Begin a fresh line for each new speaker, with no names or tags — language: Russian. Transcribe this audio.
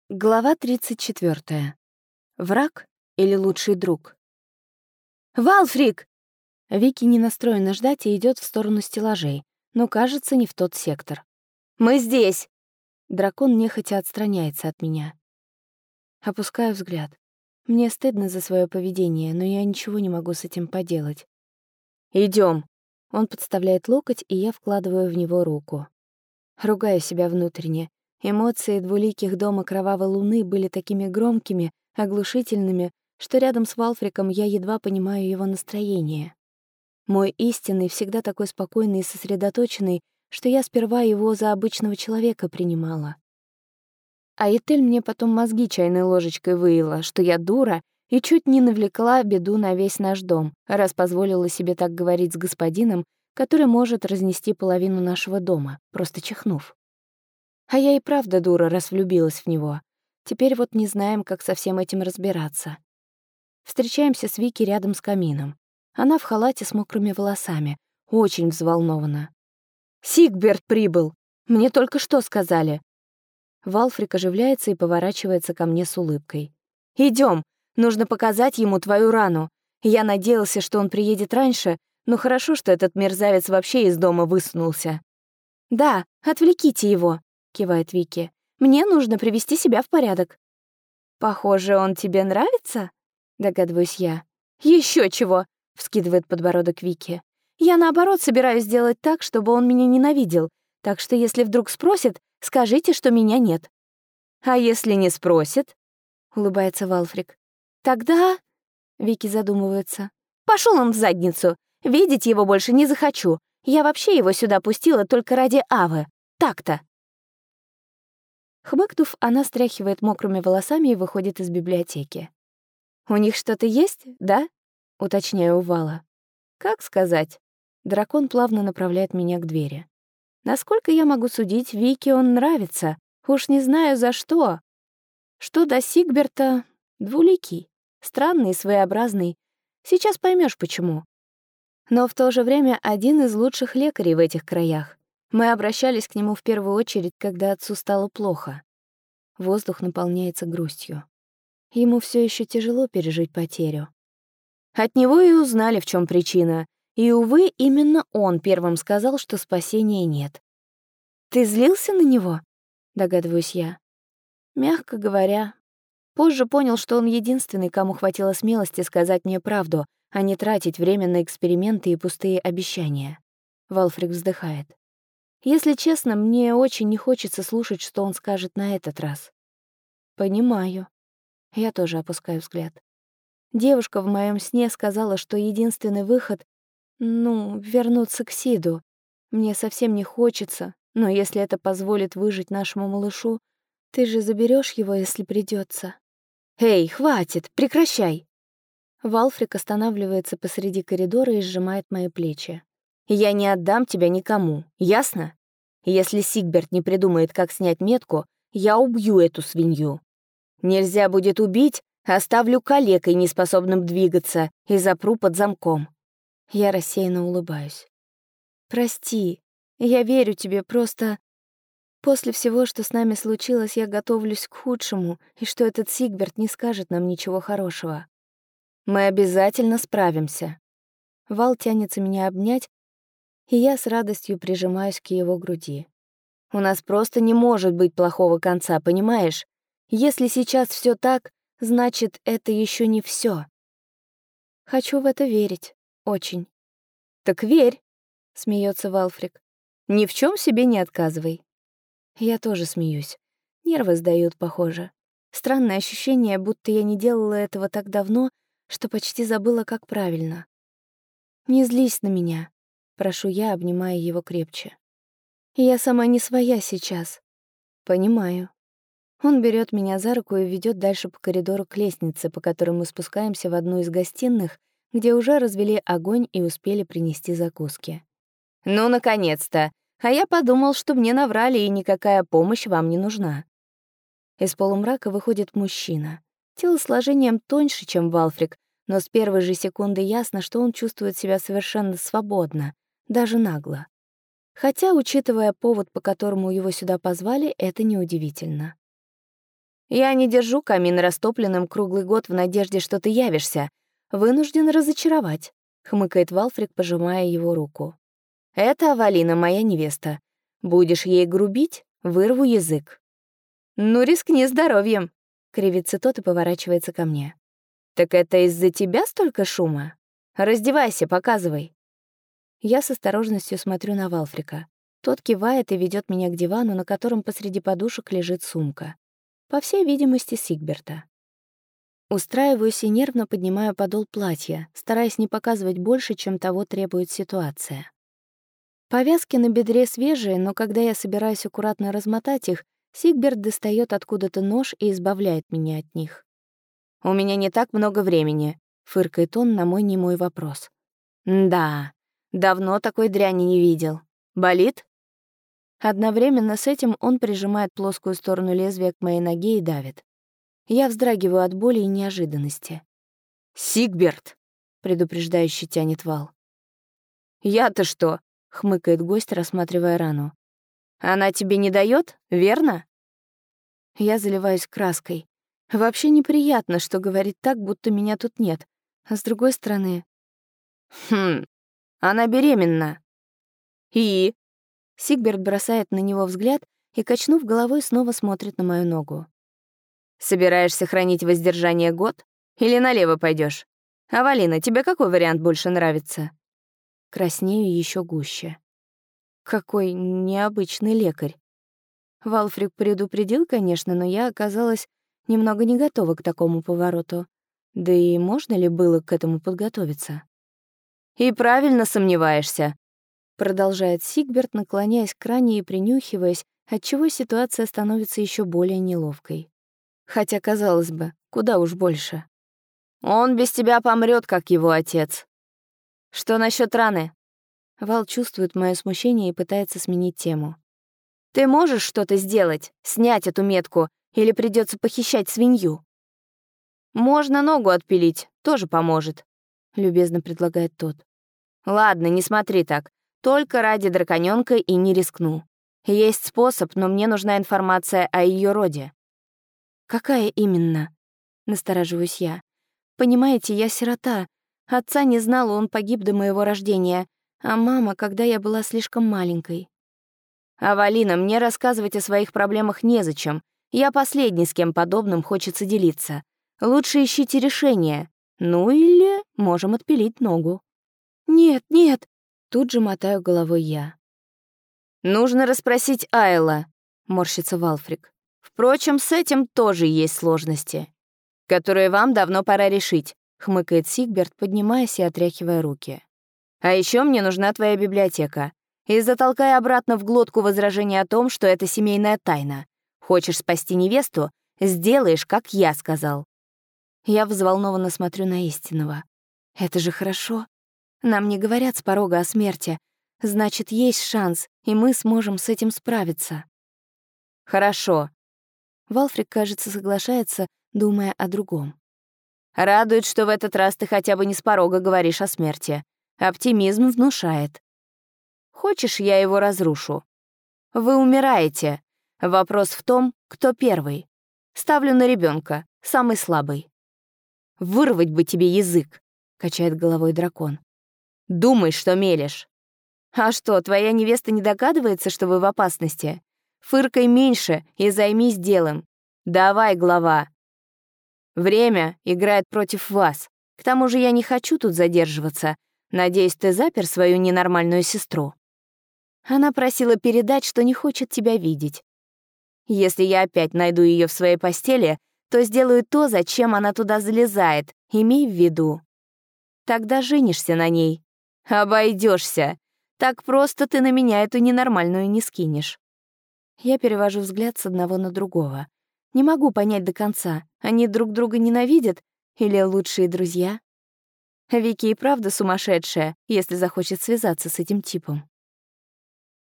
Глава 34. Враг или лучший друг? «Валфрик!» Вики не настроена ждать и идет в сторону стеллажей, но, кажется, не в тот сектор. «Мы здесь!» Дракон нехотя отстраняется от меня. Опускаю взгляд. Мне стыдно за свое поведение, но я ничего не могу с этим поделать. Идем. Он подставляет локоть, и я вкладываю в него руку. Ругаю себя внутренне. Эмоции двуликих дома Кровавой Луны были такими громкими, оглушительными, что рядом с Валфриком я едва понимаю его настроение. Мой истинный всегда такой спокойный и сосредоточенный, что я сперва его за обычного человека принимала. А Этель мне потом мозги чайной ложечкой выила, что я дура и чуть не навлекла беду на весь наш дом, раз позволила себе так говорить с господином, который может разнести половину нашего дома, просто чихнув. А я и правда дура, раз влюбилась в него. Теперь вот не знаем, как со всем этим разбираться. Встречаемся с Вики рядом с камином. Она в халате с мокрыми волосами, очень взволнована. «Сигберт прибыл! Мне только что сказали!» Валфрик оживляется и поворачивается ко мне с улыбкой. «Идём! Нужно показать ему твою рану. Я надеялся, что он приедет раньше, но хорошо, что этот мерзавец вообще из дома высунулся». «Да, отвлеките его», — кивает Вики. «Мне нужно привести себя в порядок». «Похоже, он тебе нравится?» — догадываюсь я. «Ещё чего!» — вскидывает подбородок Вики. «Я, наоборот, собираюсь сделать так, чтобы он меня ненавидел, так что если вдруг спросит, скажите, что меня нет». «А если не спросит?» — улыбается Валфрик. «Тогда...» — Вики задумывается. «Пошёл он в задницу! Видеть его больше не захочу. Я вообще его сюда пустила только ради Авы. Так-то». Хмыкнув, она стряхивает мокрыми волосами и выходит из библиотеки. «У них что-то есть, да?» — уточняю у Вала. «Как сказать?» Дракон плавно направляет меня к двери. «Насколько я могу судить, Вике он нравится. Уж не знаю, за что. Что до Сигберта — двуликий, странный и своеобразный. Сейчас поймешь, почему. Но в то же время один из лучших лекарей в этих краях. Мы обращались к нему в первую очередь, когда отцу стало плохо. Воздух наполняется грустью. Ему все еще тяжело пережить потерю. От него и узнали, в чем причина. И, увы, именно он первым сказал, что спасения нет. «Ты злился на него?» — догадываюсь я. Мягко говоря. Позже понял, что он единственный, кому хватило смелости сказать мне правду, а не тратить время на эксперименты и пустые обещания. Валфрик вздыхает. Если честно, мне очень не хочется слушать, что он скажет на этот раз. Понимаю. Я тоже опускаю взгляд. Девушка в моем сне сказала, что единственный выход — вернуться к Сиду. Мне совсем не хочется, но если это позволит выжить нашему малышу, ты же заберешь его, если придется. «Эй, хватит, прекращай!» Валфрик останавливается посреди коридора и сжимает мои плечи. «Я не отдам тебя никому, ясно? Если Сигберт не придумает, как снять метку, я убью эту свинью. Нельзя будет убить, оставлю калекой, неспособным двигаться, и запру под замком». Я рассеянно улыбаюсь. «Прости, я верю тебе, просто... После всего, что с нами случилось, я готовлюсь к худшему, и что этот Сигберт не скажет нам ничего хорошего. Мы обязательно справимся». Вал тянется меня обнять, и я с радостью прижимаюсь к его груди. «У нас просто не может быть плохого конца, понимаешь? Если сейчас все так, значит, это еще не все. Хочу в это верить. Очень. «Так верь», — смеется Валфрик. «Ни в чем себе не отказывай». Я тоже смеюсь. Нервы сдают, похоже. Странное ощущение, будто я не делала этого так давно, что почти забыла, как правильно. «Не злись на меня», — прошу я, обнимая его крепче. «Я сама не своя сейчас». «Понимаю». Он берет меня за руку и ведет дальше по коридору к лестнице, по которой мы спускаемся в одну из гостиных, где уже развели огонь и успели принести закуски. «Ну, наконец-то! А я подумал, что мне наврали, и никакая помощь вам не нужна». Из полумрака выходит мужчина. Телосложением тоньше, чем Валфрик, но с первой же секунды ясно, что он чувствует себя совершенно свободно, даже нагло. Хотя, учитывая повод, по которому его сюда позвали, это неудивительно. Я не держу камин растопленным круглый год в надежде, что ты явишься. Вынужден разочаровать», — хмыкает Валфрик, пожимая его руку. «Это Авалина, моя невеста. Будешь ей грубить — вырву язык». «Ну, рискни здоровьем», — кривится тот и поворачивается ко мне. «Так это из-за тебя столько шума? Раздевайся, показывай». Я с осторожностью смотрю на Валфрика. Тот кивает и ведет меня к дивану, на котором посреди подушек лежит сумка. По всей видимости, Сигберта. Устраиваюсь и нервно поднимаю подол платья, стараясь не показывать больше, чем того требует ситуация. Повязки на бедре свежие, но когда я собираюсь аккуратно размотать их, Сигберт достает откуда-то нож и избавляет меня от них. «У меня не так много времени», — фыркает он на мой немой вопрос. «Да, давно такой дряни не видел. Болит?» Одновременно с этим он прижимает плоскую сторону лезвия к моей ноге и давит. Я вздрагиваю от боли и неожиданности. «Сигберт!» — предупреждающе тянет Вал. «Я-то что?» — хмыкает гость, рассматривая рану. «Она тебе не дает, верно?» Я заливаюсь краской. Вообще неприятно, что говорит так, будто меня тут нет. А с другой стороны... Она беременна. И? Сигберт бросает на него взгляд и, качнув головой, снова смотрит на мою ногу. «Собираешься хранить воздержание год? Или налево пойдешь? Авалина, тебе какой вариант больше нравится?» Краснею еще гуще. Какой необычный лекарь. Валфрик предупредил, конечно, но я оказалась немного не готова к такому повороту. Да и можно ли было к этому подготовиться? «И правильно сомневаешься», — продолжает Сигберт, наклоняясь к ране и принюхиваясь, отчего ситуация становится еще более неловкой. Хотя, казалось бы, куда уж больше. «Он без тебя помрет, как его отец». «Что насчет раны?» Вал чувствует мое смущение и пытается сменить тему. «Ты можешь что-то сделать? Снять эту метку? Или придется похищать свинью?» «Можно ногу отпилить, тоже поможет», — любезно предлагает тот. «Ладно, не смотри так. Только ради драконёнка и не рискну. Есть способ, но мне нужна информация о ее роде». «Какая именно?» — настораживаюсь я. «Понимаете, я сирота. Отца не знала, он погиб до моего рождения, а мама, когда я была слишком маленькой». «Авалина, мне рассказывать о своих проблемах незачем. Я последний, с кем подобным хочется делиться. Лучше ищите решение. Ну или можем отпилить ногу». «Нет, нет», — тут же мотаю головой я. «Нужно расспросить Айла», — морщится Валфрик. «Впрочем, с этим тоже есть сложности, которые вам давно пора решить», — хмыкает Сигберт, поднимаясь и отряхивая руки. «А еще мне нужна твоя библиотека. И затолкай обратно в глотку возражение о том, что это семейная тайна. Хочешь спасти невесту — сделаешь, как я сказал». Я взволнованно смотрю на истинного. «Это же хорошо. Нам не говорят с порога о смерти. Значит, есть шанс, и мы сможем с этим справиться». «Хорошо». Валфрик, кажется, соглашается, думая о другом. «Радует, что в этот раз ты хотя бы не с порога говоришь о смерти. Оптимизм внушает. Хочешь, я его разрушу? Вы умираете. Вопрос в том, кто первый. Ставлю на ребенка, самый слабый». «Вырвать бы тебе язык», — качает головой дракон. «Думай, что мелешь». «А что, твоя невеста не догадывается, что вы в опасности? Фыркай меньше и займись делом. Давай, глава. Время играет против вас. К тому же я не хочу тут задерживаться. Надеюсь, ты запер свою ненормальную сестру». Она просила передать, что не хочет тебя видеть. Если я опять найду ее в своей постели, то сделаю то, зачем она туда залезает, имей в виду. Тогда женишься на ней. Обойдешься. Так просто ты на меня эту ненормальную не скинешь. Я перевожу взгляд с одного на другого. Не могу понять до конца, они друг друга ненавидят или лучшие друзья? Вики и правда сумасшедшая, если захочет связаться с этим типом.